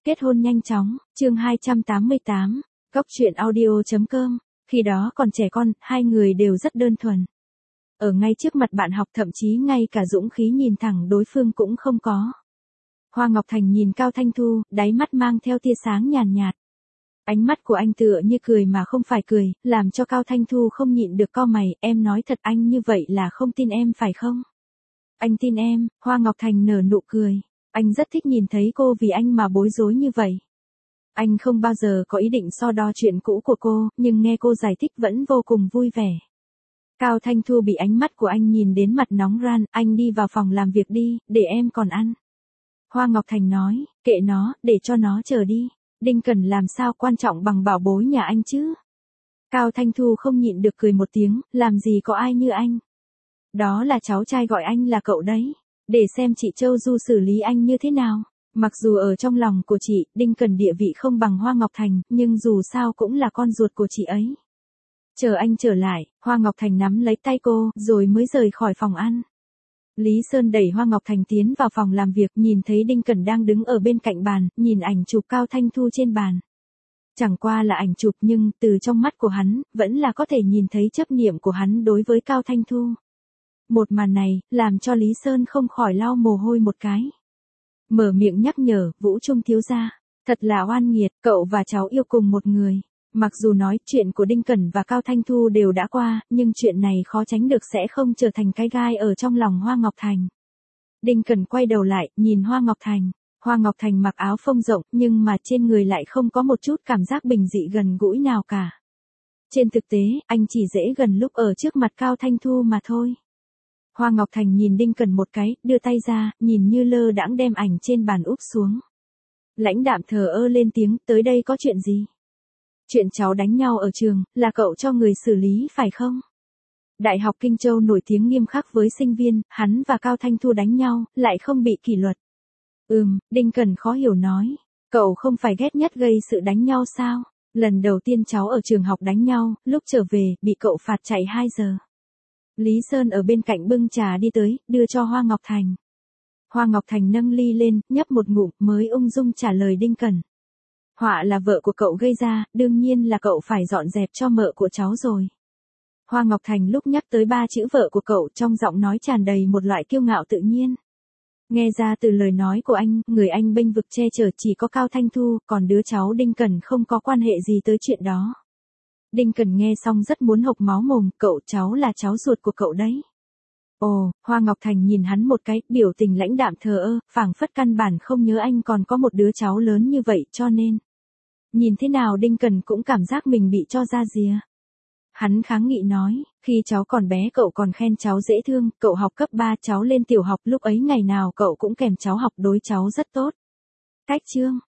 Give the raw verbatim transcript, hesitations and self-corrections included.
Kết hôn nhanh chóng, chương hai trăm tám mươi tám, Góc truyện audio chấm com. Khi đó còn trẻ con, hai người đều rất đơn thuần. Ở ngay trước mặt bạn học, thậm chí ngay cả dũng khí nhìn thẳng đối phương cũng không có. Hoa Ngọc Thành nhìn Cao Thanh Thu, đáy mắt mang theo tia sáng nhàn nhạt, nhạt. Ánh mắt của anh tựa như cười mà không phải cười, làm cho Cao Thanh Thu không nhịn được cau mày. Em nói thật, anh như vậy là không tin em phải không? Anh tin em. Hoa Ngọc Thành nở nụ cười. Anh rất thích nhìn thấy cô vì anh mà bối rối như vậy. Anh không bao giờ có ý định so đo chuyện cũ của cô, nhưng nghe cô giải thích vẫn vô cùng vui vẻ. Cao Thanh Thu bị ánh mắt của anh nhìn đến mặt nóng ran. Anh đi vào phòng làm việc đi, để em còn ăn. Hoa Ngọc Thành nói, kệ nó, để cho nó chờ đi. Đinh Cẩn làm sao quan trọng bằng bảo bối nhà anh chứ? Cao Thanh Thu không nhịn được cười một tiếng, làm gì có ai như anh. Đó là cháu trai gọi anh là cậu đấy. Để xem chị Châu Du xử lý anh như thế nào. Mặc dù ở trong lòng của chị, Đinh Cẩn địa vị không bằng Hoa Ngọc Thành, nhưng dù sao cũng là con ruột của chị ấy. Chờ anh trở lại, Hoa Ngọc Thành nắm lấy tay cô, rồi mới rời khỏi phòng ăn. Lý Sơn đẩy Hoa Ngọc Thành tiến vào phòng làm việc, nhìn thấy Đinh Cẩn đang đứng ở bên cạnh bàn, nhìn ảnh chụp Cao Thanh Thu trên bàn. Chẳng qua là ảnh chụp nhưng, từ trong mắt của hắn, vẫn là có thể nhìn thấy chấp niệm của hắn đối với Cao Thanh Thu. Một màn này, làm cho Lý Sơn không khỏi lau mồ hôi một cái. Mở miệng nhắc nhở, Vũ Trung thiếu gia, thật là oan nghiệt, cậu và cháu yêu cùng một người. Mặc dù nói chuyện của Đinh Cẩn và Cao Thanh Thu đều đã qua, nhưng chuyện này khó tránh được sẽ không trở thành cái gai ở trong lòng Hoa Ngọc Thành. Đinh Cẩn quay đầu lại, nhìn Hoa Ngọc Thành. Hoa Ngọc Thành mặc áo phông rộng, nhưng mà trên người lại không có một chút cảm giác bình dị gần gũi nào cả. Trên thực tế, anh chỉ dễ gần lúc ở trước mặt Cao Thanh Thu mà thôi. Hoa Ngọc Thành nhìn Đinh Cẩn một cái, đưa tay ra, nhìn như lơ đãng đem ảnh trên bàn úp xuống. Lãnh đạm thờ ơ lên tiếng, tới đây có chuyện gì? Chuyện cháu đánh nhau ở trường, là cậu cho người xử lý phải không? Đại học Kinh Châu nổi tiếng nghiêm khắc với sinh viên, hắn và Cao Thanh Thu đánh nhau, lại không bị kỷ luật. Ừm, Đinh Cẩn khó hiểu nói, cậu không phải ghét nhất gây sự đánh nhau sao? Lần đầu tiên cháu ở trường học đánh nhau, lúc trở về, bị cậu phạt chạy hai giờ. Lý Sơn ở bên cạnh bưng trà đi tới, đưa cho Hoa Ngọc Thành. Hoa Ngọc Thành nâng ly lên, nhấp một ngụm, mới ung dung trả lời Đinh Cẩn. Họa là vợ của cậu gây ra, đương nhiên là cậu phải dọn dẹp cho mợ của cháu rồi. Hoa Ngọc Thành lúc nhắc tới ba chữ vợ của cậu, trong giọng nói tràn đầy một loại kiêu ngạo tự nhiên. Nghe ra từ lời nói của anh, người anh bênh vực che chở chỉ có Cao Thanh Thu, còn đứa cháu Đinh Cẩn không có quan hệ gì tới chuyện đó. Đinh Cẩn nghe xong rất muốn hộc máu mồm, cậu cháu là cháu ruột của cậu đấy. Ồ, Hoa Ngọc Thành nhìn hắn một cái, biểu tình lãnh đạm thờ ơ, phảng phất căn bản không nhớ anh còn có một đứa cháu lớn như vậy, cho nên. Nhìn thế nào Đinh Cẩn cũng cảm giác mình bị cho ra rìa. Hắn kháng nghị nói, khi cháu còn bé cậu còn khen cháu dễ thương, cậu học cấp ba cháu lên tiểu học lúc ấy ngày nào cậu cũng kèm cháu học đối cháu rất tốt. Cách chương,